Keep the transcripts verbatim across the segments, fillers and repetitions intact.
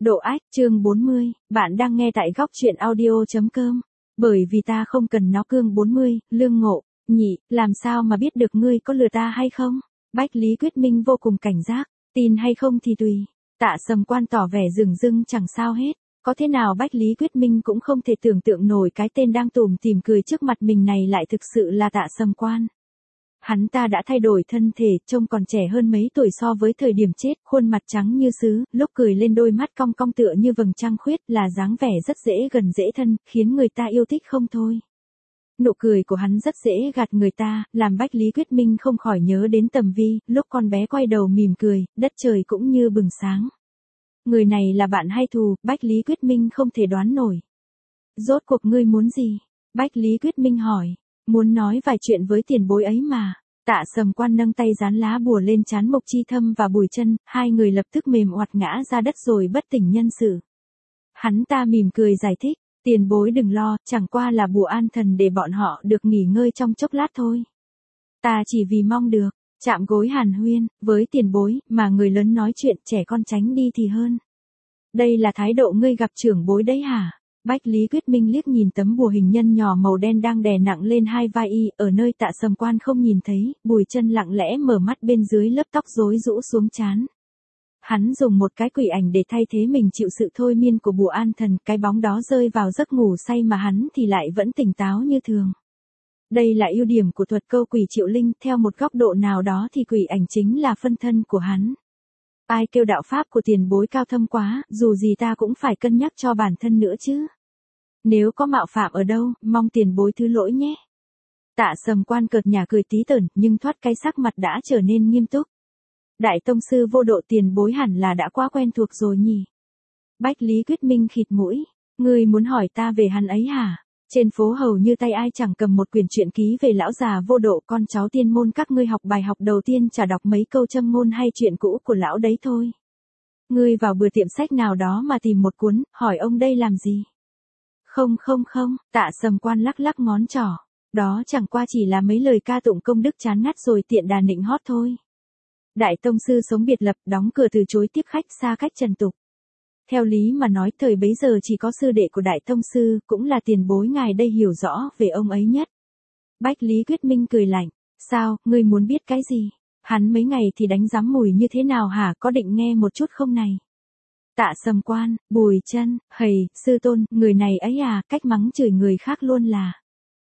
Độ ách, chương bốn mươi, bạn đang nghe tại góc truyện audio.com. Bởi vì ta không cần nó. Cương bốn mươi, Lương Ngộ, nhị, làm sao mà biết được ngươi có lừa ta hay không? Bách Lý Quyết Minh vô cùng cảnh giác, tin hay không thì tùy. Tạ Sầm Quan tỏ vẻ dửng dưng chẳng sao hết. Có thế nào Bách Lý Quyết Minh cũng không thể tưởng tượng nổi cái tên đang tủm tỉm cười trước mặt mình này lại thực sự là Tạ Sầm Quan. Hắn ta đã thay đổi thân thể, trông còn trẻ hơn mấy tuổi so với thời điểm chết, khuôn mặt trắng như sứ, lúc cười lên đôi mắt cong cong tựa như vầng trăng khuyết, là dáng vẻ rất dễ gần dễ thân, khiến người ta yêu thích không thôi. Nụ cười của hắn rất dễ gạt người ta, làm Bách Lý Quyết Minh không khỏi nhớ đến Tầm Vi, lúc con bé quay đầu mỉm cười, đất trời cũng như bừng sáng. Người này là bạn hay thù, Bách Lý Quyết Minh không thể đoán nổi. Rốt cuộc ngươi muốn gì? Bách Lý Quyết Minh hỏi. Muốn nói vài chuyện với tiền bối ấy mà. Tạ Sầm Quan nâng tay dán lá bùa lên trán Mục Chi Thâm và Bùi Chân, hai người lập tức mềm oặt ngã ra đất rồi bất tỉnh nhân sự. Hắn ta mỉm cười giải thích, tiền bối đừng lo, chẳng qua là bùa an thần để bọn họ được nghỉ ngơi trong chốc lát thôi. Ta chỉ vì mong được, chạm gối hàn huyên, với tiền bối, mà người lớn nói chuyện trẻ con tránh đi thì hơn. Đây là thái độ ngươi gặp trưởng bối đấy hả? Bách Lý Quyết Minh liếc nhìn tấm bùa hình nhân nhỏ màu đen đang đè nặng lên hai vai y, ở nơi Tạ Sầm Quan không nhìn thấy, Bùi Chân lặng lẽ mở mắt bên dưới lớp tóc rối rũ xuống trán. Hắn dùng một cái quỷ ảnh để thay thế mình chịu sự thôi miên của bùa an thần, cái bóng đó rơi vào giấc ngủ say mà hắn thì lại vẫn tỉnh táo như thường. Đây là ưu điểm của thuật câu quỷ triệu linh, theo một góc độ nào đó thì quỷ ảnh chính là phân thân của hắn. Ai kêu đạo pháp của tiền bối cao thâm quá, dù gì ta cũng phải cân nhắc cho bản thân nữa chứ. Nếu có mạo phạm ở đâu, mong tiền bối thứ lỗi nhé. Tạ Sầm Quan cợt nhả cười tí tởn, nhưng thoát cái sắc mặt đã trở nên nghiêm túc. Đại tông sư vô độ tiền bối hẳn là đã quá quen thuộc rồi nhỉ. Bách Lý Quyết Minh khịt mũi, ngươi muốn hỏi ta về hắn ấy hả? Trên phố hầu như tay ai chẳng cầm một quyển truyện ký về lão già vô độ, con cháu tiên môn các ngươi học bài học đầu tiên chả đọc mấy câu châm ngôn hay chuyện cũ của lão đấy thôi. Ngươi vào bừa tiệm sách nào đó mà tìm một cuốn, hỏi ông đây làm gì? Không không không, Tạ Sầm Quan lắc lắc ngón trỏ. Đó chẳng qua chỉ là mấy lời ca tụng công đức chán ngắt rồi tiện đà nịnh hót thôi. Đại tông sư sống biệt lập, đóng cửa từ chối tiếp khách, xa cách trần tục. Theo lý mà nói thời bấy giờ chỉ có sư đệ của đại tông sư, cũng là tiền bối ngài đây hiểu rõ về ông ấy nhất. Bách Lý Quyết Minh cười lạnh, sao, ngươi muốn biết cái gì? Hắn mấy ngày thì đánh giám mùi như thế nào hả, có định nghe một chút không này? Tạ Sầm Quan, Bùi Chân, hầy, sư tôn, người này ấy à, cách mắng chửi người khác luôn là.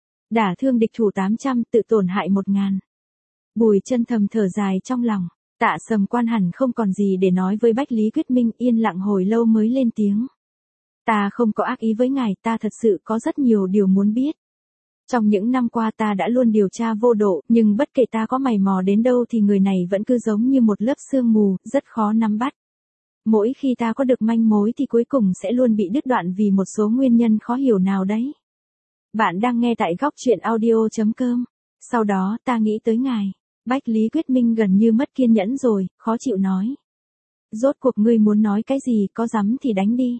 Đả thương địch thủ tám trăm, tự tổn hại một ngàn. Bùi Chân thầm thở dài trong lòng. Tạ Sầm Quan hẳn không còn gì để nói với Bách Lý Quyết Minh, yên lặng hồi lâu mới lên tiếng. Ta không có ác ý với ngài, ta thật sự có rất nhiều điều muốn biết. Trong những năm qua ta đã luôn điều tra vô độ, nhưng bất kể ta có mày mò đến đâu thì người này vẫn cứ giống như một lớp sương mù, rất khó nắm bắt. Mỗi khi ta có được manh mối thì cuối cùng sẽ luôn bị đứt đoạn vì một số nguyên nhân khó hiểu nào đấy. Bạn đang nghe tại góc truyện audio.com. Sau đó ta nghĩ tới ngài. Bách Lý Quyết Minh gần như mất kiên nhẫn rồi, khó chịu nói. Rốt cuộc ngươi muốn nói cái gì, có dám thì đánh đi.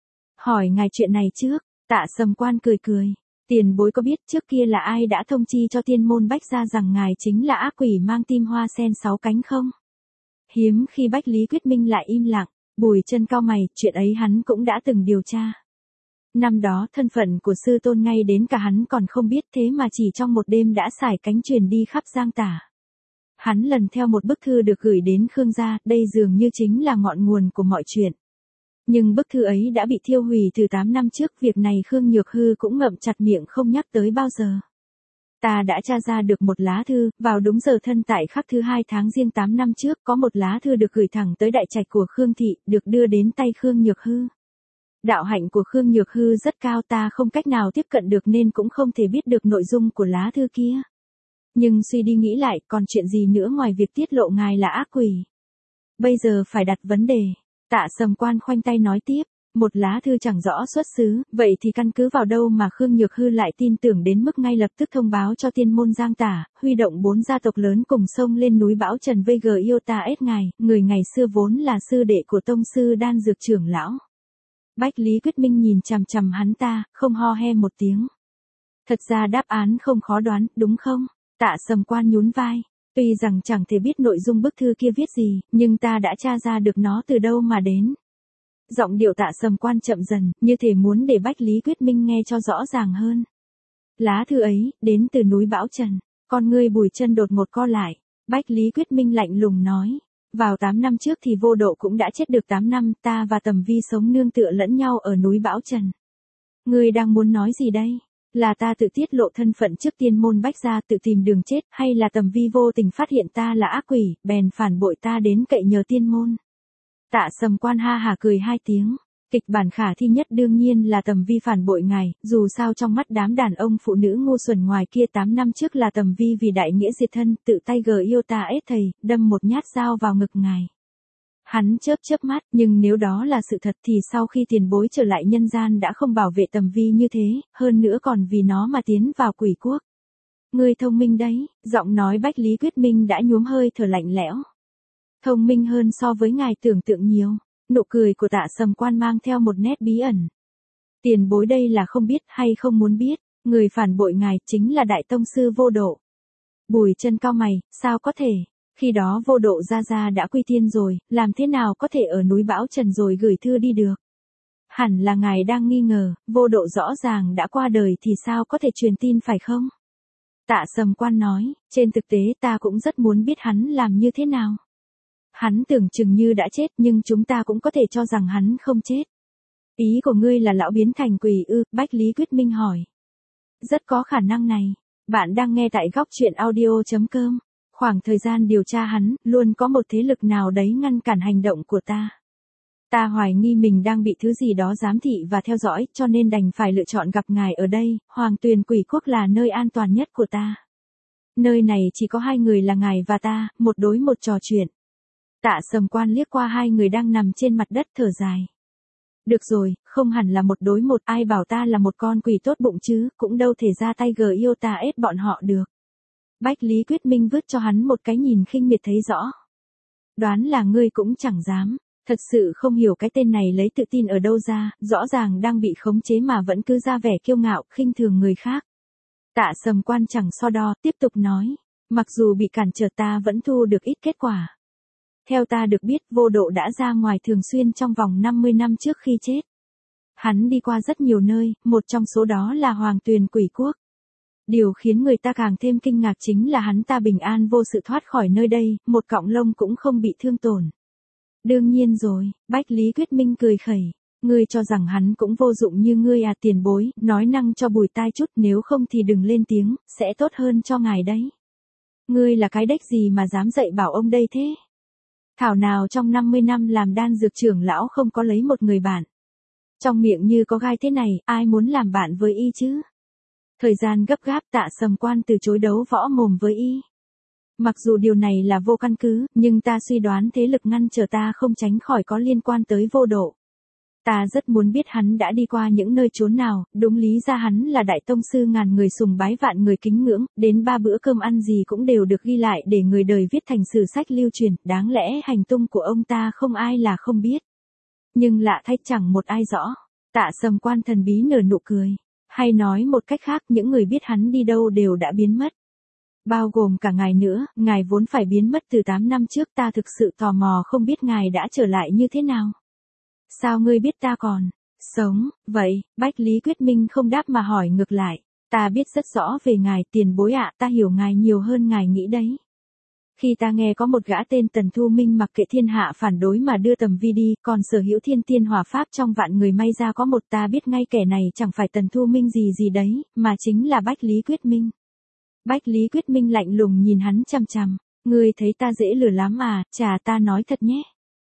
Hỏi ngài chuyện này trước. Tạ Sầm Quan cười cười. Tiền bối có biết trước kia là ai đã thông chi cho tiên môn Bách gia rằng ngài chính là ác quỷ mang tim hoa sen sáu cánh không? Hiếm khi Bách Lý Quyết Minh lại im lặng. Bùi Chân cau mày, chuyện ấy hắn cũng đã từng điều tra. Năm đó thân phận của sư tôn ngay đến cả hắn còn không biết, thế mà chỉ trong một đêm đã xải cánh truyền đi khắp Giang Tả. Hắn lần theo một bức thư được gửi đến Khương gia, đây dường như chính là ngọn nguồn của mọi chuyện. Nhưng bức thư ấy đã bị thiêu hủy từ tám năm trước, việc này Khương Nhược Hư cũng ngậm chặt miệng không nhắc tới bao giờ. Ta đã tra ra được một lá thư, vào đúng giờ thân tại khắc thứ hai tháng Giêng tám năm trước, có một lá thư được gửi thẳng tới đại trạch của Khương thị, được đưa đến tay Khương Nhược Hư. Đạo hạnh của Khương Nhược Hư rất cao, ta không cách nào tiếp cận được nên cũng không thể biết được nội dung của lá thư kia. Nhưng suy đi nghĩ lại, còn chuyện gì nữa ngoài việc tiết lộ ngài là ác quỷ? Bây giờ phải đặt vấn đề. Tạ Sầm Quan khoanh tay nói tiếp, một lá thư chẳng rõ xuất xứ, vậy thì căn cứ vào đâu mà Khương Nhược Hư lại tin tưởng đến mức ngay lập tức thông báo cho tiên môn Giang Tả, huy động bốn gia tộc lớn cùng sông lên núi Bão Trần vây gờ yêu ta ép ngài, người ngày xưa vốn là sư đệ của tông sư Đan Dược trưởng lão. Bách Lý Quyết Minh nhìn chằm chằm hắn ta, không ho he một tiếng. Thật ra đáp án không khó đoán, đúng không? Tạ Sầm Quan nhún vai. Tuy rằng chẳng thể biết nội dung bức thư kia viết gì, nhưng ta đã tra ra được nó từ đâu mà đến. Giọng điệu Tạ Sầm Quan chậm dần, như thể muốn để Bách Lý Quyết Minh nghe cho rõ ràng hơn. Lá thư ấy, đến từ núi Bão Trần. Con ngươi Bùi Chân đột ngột co lại. Bách Lý Quyết Minh lạnh lùng nói. Vào tám năm trước thì Vô Độ cũng đã chết được tám năm, ta và Tầm Vi sống nương tựa lẫn nhau ở núi Bão Trần. Ngươi đang muốn nói gì đây? Là ta tự tiết lộ thân phận trước tiên môn Bách gia tự tìm đường chết, hay là Tầm Vi vô tình phát hiện ta là ác quỷ, bèn phản bội ta đến cậy nhờ tiên môn? Tạ Sầm Quan ha hả cười hai tiếng. Kịch bản khả thi nhất đương nhiên là Tầm Vi phản bội ngài, dù sao trong mắt đám đàn ông phụ nữ ngu xuẩn ngoài kia tám năm trước là Tầm Vi vì đại nghĩa diệt thân, tự tay gờ yêu ta ết thầy, đâm một nhát dao vào ngực ngài. Hắn chớp chớp mắt, nhưng nếu đó là sự thật thì sau khi tiền bối trở lại nhân gian đã không bảo vệ Tầm Vi như thế, hơn nữa còn vì nó mà tiến vào quỷ quốc. Ngươi thông minh đấy, giọng nói Bách Lý Quyết Minh đã nhuốm hơi thở lạnh lẽo. Thông minh hơn so với ngài tưởng tượng nhiều. Nụ cười của Tạ Sầm Quan mang theo một nét bí ẩn. Tiền bối đây là không biết hay không muốn biết, người phản bội ngài chính là Đại Tông Sư Vô Độ. Bùi Chân cau mày, sao có thể? Khi đó Vô Độ gia gia đã quy tiên rồi, làm thế nào có thể ở núi Bão Trần rồi gửi thư đi được? Hẳn là ngài đang nghi ngờ, Vô Độ rõ ràng đã qua đời thì sao có thể truyền tin phải không? Tạ Sầm Quan nói, trên thực tế ta cũng rất muốn biết hắn làm như thế nào. Hắn tưởng chừng như đã chết nhưng chúng ta cũng có thể cho rằng hắn không chết. Ý của ngươi là lão biến thành quỷ ư? Bách Lý Quyết Minh hỏi. Rất có khả năng này. Bạn đang nghe tại góc truyện audio chấm com. Khoảng thời gian điều tra hắn, luôn có một thế lực nào đấy ngăn cản hành động của ta. Ta hoài nghi mình đang bị thứ gì đó giám thị và theo dõi, cho nên đành phải lựa chọn gặp ngài ở đây. Hoàng Tuyền Quỷ Quốc là nơi an toàn nhất của ta. Nơi này chỉ có hai người là ngài và ta, một đối một trò chuyện. Tạ Sầm Quan liếc qua hai người đang nằm trên mặt đất thở dài. Được rồi, không hẳn là một đối một, ai bảo ta là một con quỷ tốt bụng chứ, cũng đâu thể ra tay gờ yêu ta ép bọn họ được. Bách Lý Quyết Minh vứt cho hắn một cái nhìn khinh miệt thấy rõ. Đoán là ngươi cũng chẳng dám, thật sự không hiểu cái tên này lấy tự tin ở đâu ra, rõ ràng đang bị khống chế mà vẫn cứ ra vẻ kiêu ngạo, khinh thường người khác. Tạ Sầm Quan chẳng so đo, tiếp tục nói, mặc dù bị cản trở ta vẫn thu được ít kết quả. Theo ta được biết, Vô Độ đã ra ngoài thường xuyên trong vòng năm mươi năm trước khi chết. Hắn đi qua rất nhiều nơi, một trong số đó là Hoàng Tuyền Quỷ Quốc. Điều khiến người ta càng thêm kinh ngạc chính là hắn ta bình an vô sự thoát khỏi nơi đây, một cọng lông cũng không bị thương tổn. Đương nhiên rồi, Bách Lý Quyết Minh cười khẩy. Ngươi cho rằng hắn cũng vô dụng như ngươi à? Tiền bối, nói năng cho bùi tai chút, nếu không thì đừng lên tiếng, sẽ tốt hơn cho ngài đấy. Ngươi là cái đếch gì mà dám dạy bảo ông đây thế? Thảo nào trong năm mươi năm làm đan dược trưởng lão không có lấy một người bạn. Trong miệng như có gai thế này, ai muốn làm bạn với y chứ? Thời gian gấp gáp, Tạ Sầm Quan từ chối đấu võ mồm với y. Mặc dù điều này là vô căn cứ, nhưng ta suy đoán thế lực ngăn trở ta không tránh khỏi có liên quan tới Vô Độ. Ta rất muốn biết hắn đã đi qua những nơi chốn nào, đúng lý ra hắn là Đại Tông Sư ngàn người sùng bái vạn người kính ngưỡng, đến ba bữa cơm ăn gì cũng đều được ghi lại để người đời viết thành sử sách lưu truyền, đáng lẽ hành tung của ông ta không ai là không biết. Nhưng lạ thay chẳng một ai rõ. Tạ Sầm Quan thần bí nở nụ cười. Hay nói một cách khác, những người biết hắn đi đâu đều đã biến mất. Bao gồm cả ngài nữa, ngài vốn phải biến mất từ tám năm trước, ta thực sự tò mò không biết ngài đã trở lại như thế nào. Sao ngươi biết ta còn sống? Vậy, Bách Lý Quyết Minh không đáp mà hỏi ngược lại. Ta biết rất rõ về ngài, tiền bối ạ, ta hiểu ngài nhiều hơn ngài nghĩ đấy. Khi ta nghe có một gã tên Tần Thu Minh mặc kệ thiên hạ phản đối mà đưa Tầm Vi đi, còn sở hữu thiên tiên hỏa pháp trong vạn người may ra có một, ta biết ngay kẻ này chẳng phải Tần Thu Minh gì gì đấy, mà chính là Bách Lý Quyết Minh. Bách Lý Quyết Minh lạnh lùng nhìn hắn chằm chằm. Ngươi thấy ta dễ lừa lắm à, chà, ta nói thật nhé.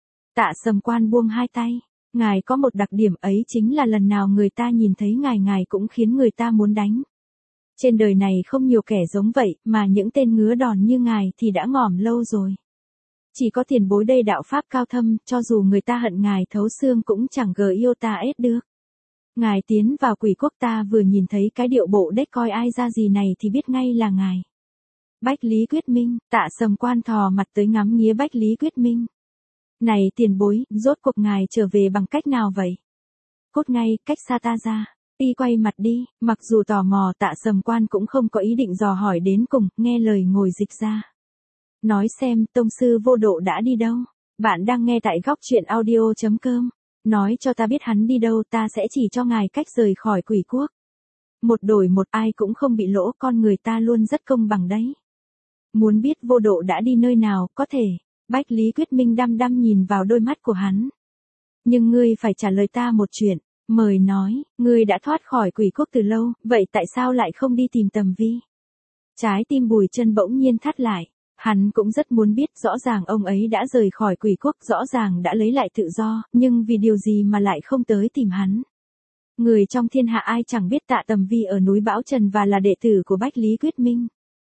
Tạ Sầm Quan buông hai tay. Ngài có một đặc điểm ấy chính là lần nào người ta nhìn thấy ngài ngài cũng khiến người ta muốn đánh. Trên đời này không nhiều kẻ giống vậy, mà những tên ngứa đòn như ngài thì đã ngỏm lâu rồi. Chỉ có tiền bối đây đạo pháp cao thâm, cho dù người ta hận ngài thấu xương cũng chẳng gờ yêu ta ết được. Ngài tiến vào quỷ quốc, ta vừa nhìn thấy cái điệu bộ đếch coi ai ra gì này thì biết ngay là ngài. Bách Lý Quyết Minh, Tạ Sầm Quan thò mặt tới ngắm nghía Bách Lý Quyết Minh. Này tiền bối, rốt cuộc ngài trở về bằng cách nào vậy? Cốt ngay, cách xa ta ra. Y quay mặt đi, mặc dù tò mò, Tạ Sầm Quan cũng không có ý định dò hỏi đến cùng, nghe lời ngồi dịch ra. Nói xem, Tông Sư Vô Độ đã đi đâu? Bạn đang nghe tại góc truyện audio chấm com. nói cho ta biết hắn đi đâu, ta sẽ chỉ cho ngài cách rời khỏi quỷ quốc. Một đổi một ai cũng không bị lỗ, con người ta luôn rất công bằng đấy. Muốn biết vô độ đã đi nơi nào, có thể. Bách Lý Quyết Minh đăm đăm nhìn vào đôi mắt của hắn. Nhưng ngươi phải trả lời ta một chuyện. Mời nói, ngươi đã thoát khỏi quỷ quốc từ lâu, vậy tại sao lại không đi tìm Tầm Vi? Trái tim Bùi Chân bỗng nhiên thắt lại. Hắn cũng rất muốn biết, rõ ràng ông ấy đã rời khỏi quỷ quốc, rõ ràng đã lấy lại tự do, nhưng vì điều gì mà lại không tới tìm hắn? Người trong thiên hạ ai chẳng biết Tạ Tầm Vi ở núi Bão Trần và là đệ tử của Bách Lý Quyết Minh.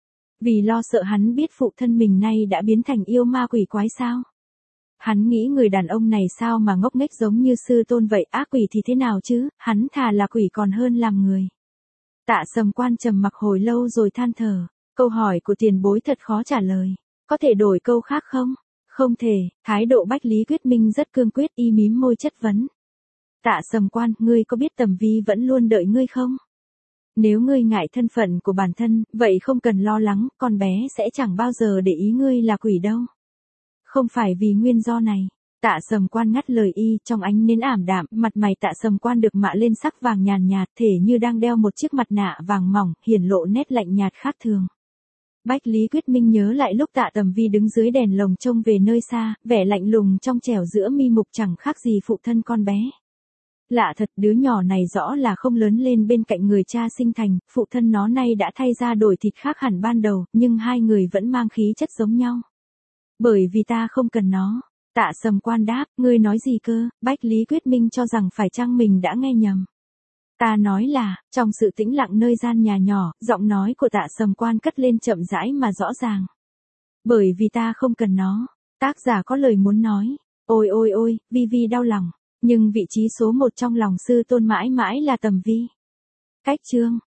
Vì lo sợ hắn biết phụ thân mình nay đã biến thành yêu ma quỷ quái sao? Hắn nghĩ người đàn ông này sao mà ngốc nghếch giống như sư tôn vậy, ác quỷ thì thế nào chứ, hắn thà là quỷ còn hơn làm người. Tạ Sầm Quan trầm mặc hồi lâu rồi than thở, câu hỏi của tiền bối thật khó trả lời, có thể đổi câu khác không? Không thể, thái độ Bách Lý Quyết Minh rất cương quyết, y mím môi chất vấn. Tạ Sầm Quan, ngươi có biết Tầm Vi vẫn luôn đợi ngươi không? Nếu ngươi ngại thân phận của bản thân, vậy không cần lo lắng, con bé sẽ chẳng bao giờ để ý ngươi là quỷ đâu. Không phải vì nguyên do này. Tạ Sầm Quan ngắt lời y, trong ánh nến ảm đạm, mặt mày Tạ Sầm Quan được mạ lên sắc vàng nhàn nhạt, thể như đang đeo một chiếc mặt nạ vàng mỏng, hiển lộ nét lạnh nhạt khác thường. Bách Lý Quyết Minh nhớ lại lúc Tạ Tầm Vi đứng dưới đèn lồng trông về nơi xa, vẻ lạnh lùng trong trẻo giữa mi mục chẳng khác gì phụ thân con bé. Lạ thật, đứa nhỏ này rõ là không lớn lên bên cạnh người cha sinh thành, phụ thân nó nay đã thay ra đổi thịt khác hẳn ban đầu, nhưng hai người vẫn mang khí chất giống nhau. Bởi vì ta không cần nó. Tạ Sầm Quan đáp, ngươi nói gì cơ? Bách Lý Quyết Minh cho rằng phải chăng mình đã nghe nhầm. Ta nói là, trong sự tĩnh lặng nơi gian nhà nhỏ, giọng nói của Tạ Sầm Quan cất lên chậm rãi mà rõ ràng. Bởi vì ta không cần nó. Tác giả có lời muốn nói. Ôi ôi ôi, Vi Vi đau lòng. Nhưng vị trí số một trong lòng sư tôn mãi mãi là Tầm Vi. Cách chương.